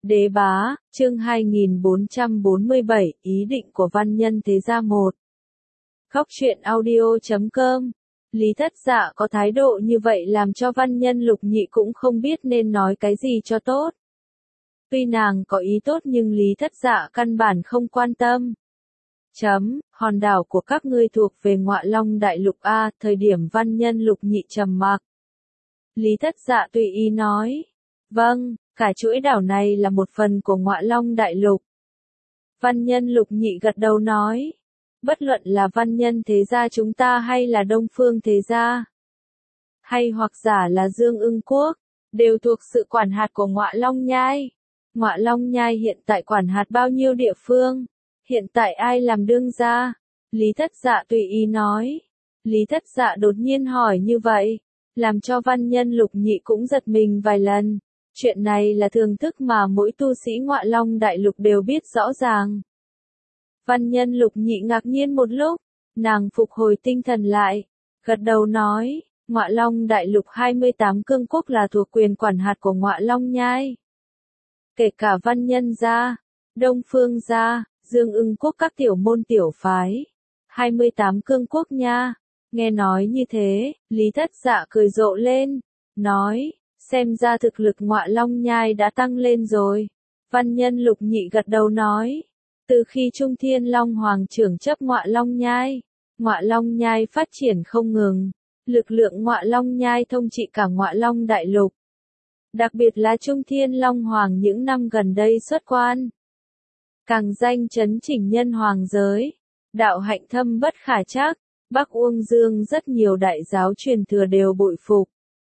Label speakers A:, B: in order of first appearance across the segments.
A: Đế bá, chương 2447, ý định của văn nhân thế gia 1. Góc truyện audio.com. Lý Thất Dạ có thái độ như vậy làm cho văn nhân Lục Nhị cũng không biết nên nói cái gì cho tốt. Tuy nàng có ý tốt nhưng Lý Thất Dạ căn bản không quan tâm. Hòn đảo của các ngươi thuộc về Ngọa Long Đại Lục A, thời điểm văn nhân Lục Nhị trầm mặc. Lý Thất Dạ tùy ý nói. Vâng, cả chuỗi đảo này là một phần của Ngọa Long Đại Lục. Văn nhân Lục Nhị gật đầu nói. Bất luận là văn nhân thế gia chúng ta hay là Đông Phương thế gia, hay hoặc giả là Dương Ưng Quốc, đều thuộc sự quản hạt của Ngọa Long Nhai. Ngọa Long Nhai hiện tại quản hạt bao nhiêu địa phương? Hiện tại ai làm đương gia? Lý Thất Dạ tùy ý nói. Lý Thất Dạ đột nhiên hỏi như vậy, làm cho văn nhân Lục Nhị cũng giật mình vài lần. Chuyện này là thường thức mà mỗi tu sĩ Ngọa Long Đại Lục đều biết rõ ràng. Văn nhân Lục Nhị ngạc nhiên một lúc, nàng phục hồi tinh thần lại, gật đầu nói, Ngọa Long Đại Lục 28 cương quốc là thuộc quyền quản hạt của Ngọa Long Nhai. Kể cả văn nhân gia, Đông Phương gia, Dương Ưng Quốc các tiểu môn tiểu phái. 28 cương quốc nha. Nghe nói như thế, Lý Thất Dạ cười rộ lên, nói, xem ra thực lực Ngọa Long Nhai đã tăng lên rồi. Văn nhân Lục Nhị gật đầu nói, từ khi Trung Thiên Long Hoàng trưởng chấp Ngọa Long Nhai, Ngọa Long Nhai phát triển không ngừng, lực lượng Ngọa Long Nhai thông trị cả Ngọa Long Đại Lục. Đặc biệt là Trung Thiên Long Hoàng những năm gần đây xuất quan, càng danh chấn chỉnh nhân hoàng giới, đạo hạnh thâm bất khả trắc, Bắc Uông Dương rất nhiều đại giáo truyền thừa đều bội phục.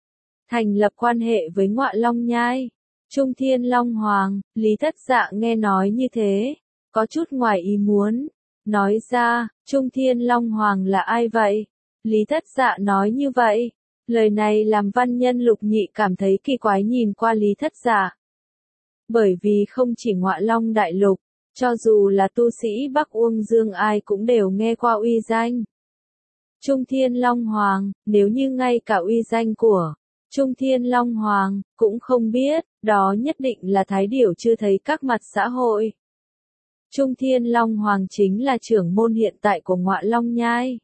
A: Thành lập quan hệ với Ngọa Long Nhai, Trung Thiên Long Hoàng. Lý Thất Dạ nghe nói như thế, có chút ngoài ý muốn, nói ra, Trung Thiên Long Hoàng là ai vậy? Lý Thất Dạ nói như vậy, lời này làm văn nhân Lục Nhị cảm thấy kỳ quái nhìn qua Lý Thất Dạ. Bởi vì không chỉ Ngọa Long Đại Lục, cho dù là tu sĩ Bắc Uông Dương ai cũng đều nghe qua uy danh Trung Thiên Long Hoàng, nếu như ngay cả uy danh của Trung Thiên Long Hoàng cũng không biết, đó nhất định là thái điểu chưa thấy các mặt xã hội. Trung Thiên Long Hoàng chính là trưởng môn hiện tại của Ngọa Long Nhai.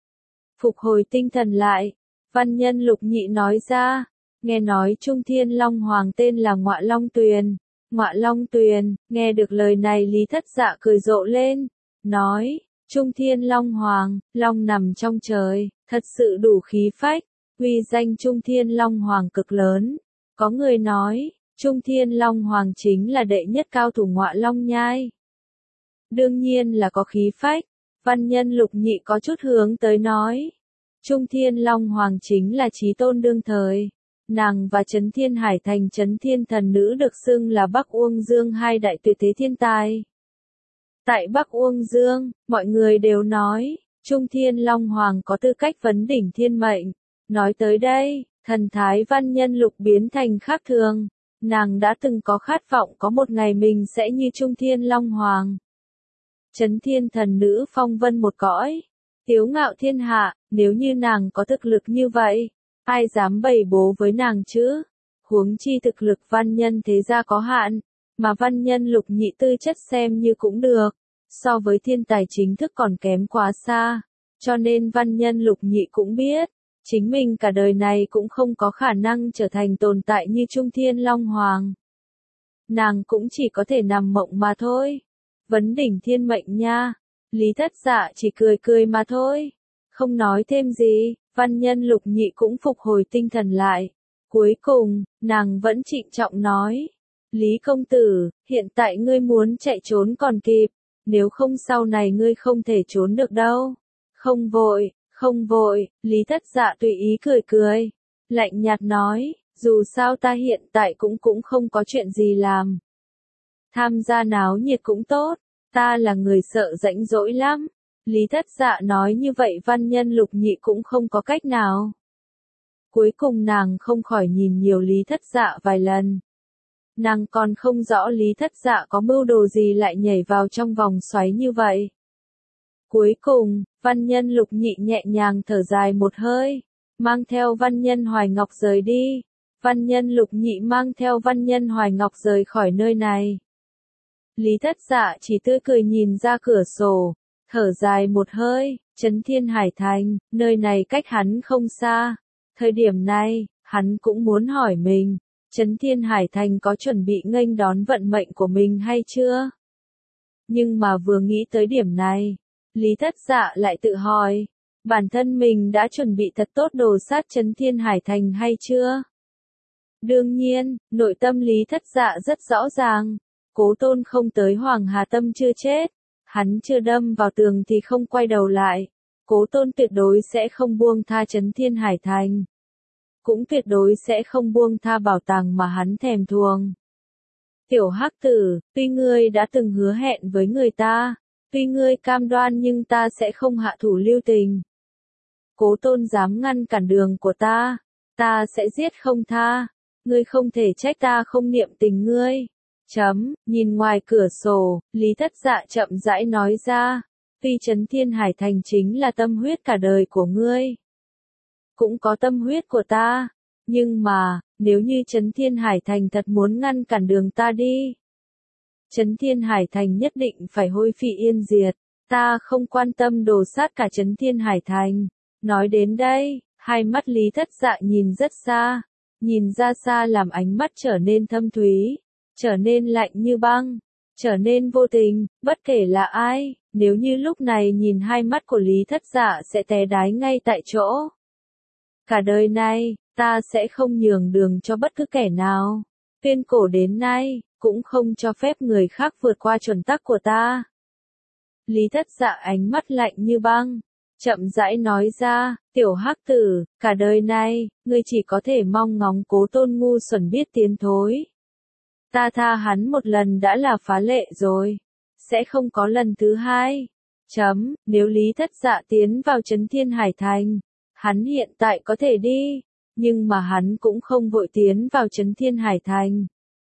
A: Phục hồi tinh thần lại, văn nhân Lục Nhị nói ra, nghe nói Trung Thiên Long Hoàng tên là Ngọa Long Tuyền. Ngọa Long Tuyền, nghe được lời này Lý Thất Dạ cười rộ lên, nói, Trung Thiên Long Hoàng, Long nằm trong trời, thật sự đủ khí phách, uy danh Trung Thiên Long Hoàng cực lớn. Có người nói, Trung Thiên Long Hoàng chính là đệ nhất cao thủ Ngọa Long Nhai. Đương nhiên là có khí phách, văn nhân Lục Nhị có chút hướng tới nói. Trung Thiên Long Hoàng chính là chí tôn đương thời. Nàng và Trấn Thiên Hải Thành Trấn Thiên Thần Nữ được xưng là Bắc Uông Dương hai đại tuyệt thế thiên tài. Tại Bắc Uông Dương, mọi người đều nói, Trung Thiên Long Hoàng có tư cách vấn đỉnh thiên mệnh. Nói tới đây, thần thái văn nhân Lục biến thành khác thường. Nàng đã từng có khát vọng có một ngày mình sẽ như Trung Thiên Long Hoàng. Trấn Thiên Thần Nữ phong vân một cõi, tiếu ngạo thiên hạ, nếu như nàng có thực lực như vậy, ai dám bày bố với nàng chứ? Huống chi thực lực văn nhân thế gia có hạn, mà văn nhân Lục Nhị tư chất xem như cũng được, so với thiên tài chính thức còn kém quá xa, cho nên văn nhân Lục Nhị cũng biết, chính mình cả đời này cũng không có khả năng trở thành tồn tại như Trung Thiên Long Hoàng. Nàng cũng chỉ có thể nằm mộng mà thôi. Vấn đỉnh thiên mệnh nha. Lý Thất Dạ chỉ cười cười mà thôi, không nói thêm gì. Văn nhân Lục Nhị cũng phục hồi tinh thần lại. Cuối cùng, nàng vẫn trịnh trọng nói. Lý công tử, hiện tại ngươi muốn chạy trốn còn kịp, nếu không sau này ngươi không thể trốn được đâu. Không vội, Lý Thất Dạ tùy ý cười cười. Lạnh nhạt nói, dù sao ta hiện tại cũng không có chuyện gì làm. Tham gia náo nhiệt cũng tốt, ta là người sợ rãnh rỗi lắm. Lý Thất Dạ nói như vậy văn nhân Lục Nhị cũng không có cách nào. Cuối cùng nàng không khỏi nhìn nhiều Lý Thất Dạ vài lần. Nàng còn không rõ Lý Thất Dạ có mưu đồ gì lại nhảy vào trong vòng xoáy như vậy. Cuối cùng, văn nhân Lục Nhị nhẹ nhàng thở dài một hơi, mang theo văn nhân Hoài Ngọc rời đi. Văn Nhân Lục Nhị mang theo Văn Nhân Hoài Ngọc rời khỏi nơi này. Lý Thất Dạ chỉ tươi cười nhìn ra cửa sổ, thở dài một hơi, Trấn Thiên Hải Thành, nơi này cách hắn không xa. Thời điểm này, hắn cũng muốn hỏi mình, Trấn Thiên Hải Thành có chuẩn bị nghênh đón vận mệnh của mình hay chưa? Nhưng mà vừa nghĩ tới điểm này, Lý Thất Dạ lại tự hỏi, bản thân mình đã chuẩn bị thật tốt đồ sát Trấn Thiên Hải Thành hay chưa? Đương nhiên, nội tâm Lý Thất Dạ rất rõ ràng, Cố Tôn không tới Hoàng Hà Tâm chưa chết, hắn chưa đâm vào tường thì không quay đầu lại, Cố Tôn tuyệt đối sẽ không buông tha Trấn Thiên Hải Thành. Cũng tuyệt đối sẽ không buông tha bảo tàng mà hắn thèm thuồng. Tiểu Hắc Tử, tuy ngươi đã từng hứa hẹn với người ta, tuy ngươi cam đoan nhưng ta sẽ không hạ thủ lưu tình. Cố Tôn dám ngăn cản đường của ta sẽ giết không tha, ngươi không thể trách ta không niệm tình ngươi. Nhìn ngoài cửa sổ, Lý Thất Dạ chậm rãi nói ra, tuy Trấn Thiên Hải Thành chính là tâm huyết cả đời của ngươi, cũng có tâm huyết của ta, nhưng mà, nếu như Trấn Thiên Hải Thành thật muốn ngăn cản đường ta đi, Trấn Thiên Hải Thành nhất định phải hôi phi yên diệt, ta không quan tâm đồ sát cả Trấn Thiên Hải Thành. Nói đến đây, hai mắt Lý Thất Dạ nhìn rất xa, nhìn ra xa làm ánh mắt trở nên thâm thúy, trở nên lạnh như băng, trở nên vô tình, bất kể là ai, nếu như lúc này nhìn hai mắt của Lý Thất Dạ sẽ té đái ngay tại chỗ. Cả đời này, ta sẽ không nhường đường cho bất cứ kẻ nào. Tuyên cổ đến nay, cũng không cho phép người khác vượt qua chuẩn tắc của ta. Lý Thất Dạ ánh mắt lạnh như băng, chậm rãi nói ra, Tiểu Hắc Tử, cả đời này, ngươi chỉ có thể mong ngóng Cố Tôn ngu xuẩn biết tiến thối. Ta tha hắn một lần đã là phá lệ rồi, sẽ không có lần thứ hai. Nếu Lý Thất Dạ tiến vào Trấn Thiên Hải Thành, hắn hiện tại có thể đi, nhưng mà hắn cũng không vội tiến vào Trấn Thiên Hải Thành.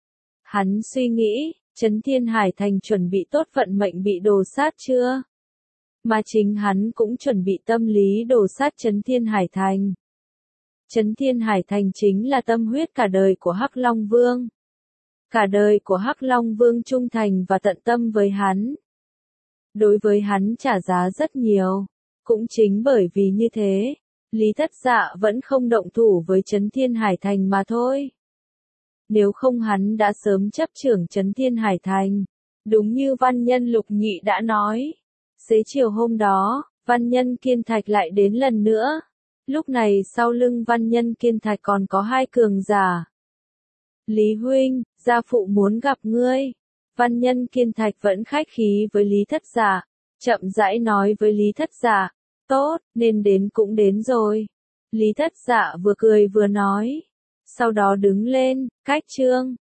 A: Hắn suy nghĩ, Trấn Thiên Hải Thành chuẩn bị tốt vận mệnh bị đồ sát chưa? Mà chính hắn cũng chuẩn bị tâm lý đồ sát Trấn Thiên Hải Thành. Trấn Thiên Hải Thành chính là tâm huyết cả đời của Hắc Long Vương. Cả đời của Hắc Long Vương trung thành và tận tâm với hắn. Đối với hắn trả giá rất nhiều. Cũng chính bởi vì như thế, Lý Thất Dạ vẫn không động thủ với Trấn Thiên Hải Thành mà thôi. Nếu không hắn đã sớm chấp trưởng Trấn Thiên Hải Thành. Đúng như Văn Nhân Lục Nhị đã nói. Xế chiều hôm đó, Văn Nhân Kiên Thạch lại đến lần nữa. Lúc này sau lưng Văn Nhân Kiên Thạch còn có hai cường giả. Lý huynh, gia phụ muốn gặp ngươi. Văn Nhân Kiên Thạch vẫn khách khí với Lý Thất Dạ, chậm rãi nói với Lý Thất Dạ, tốt, nên đến cũng đến rồi. Lý Thất Dạ vừa cười vừa nói, sau đó đứng lên, cách trương.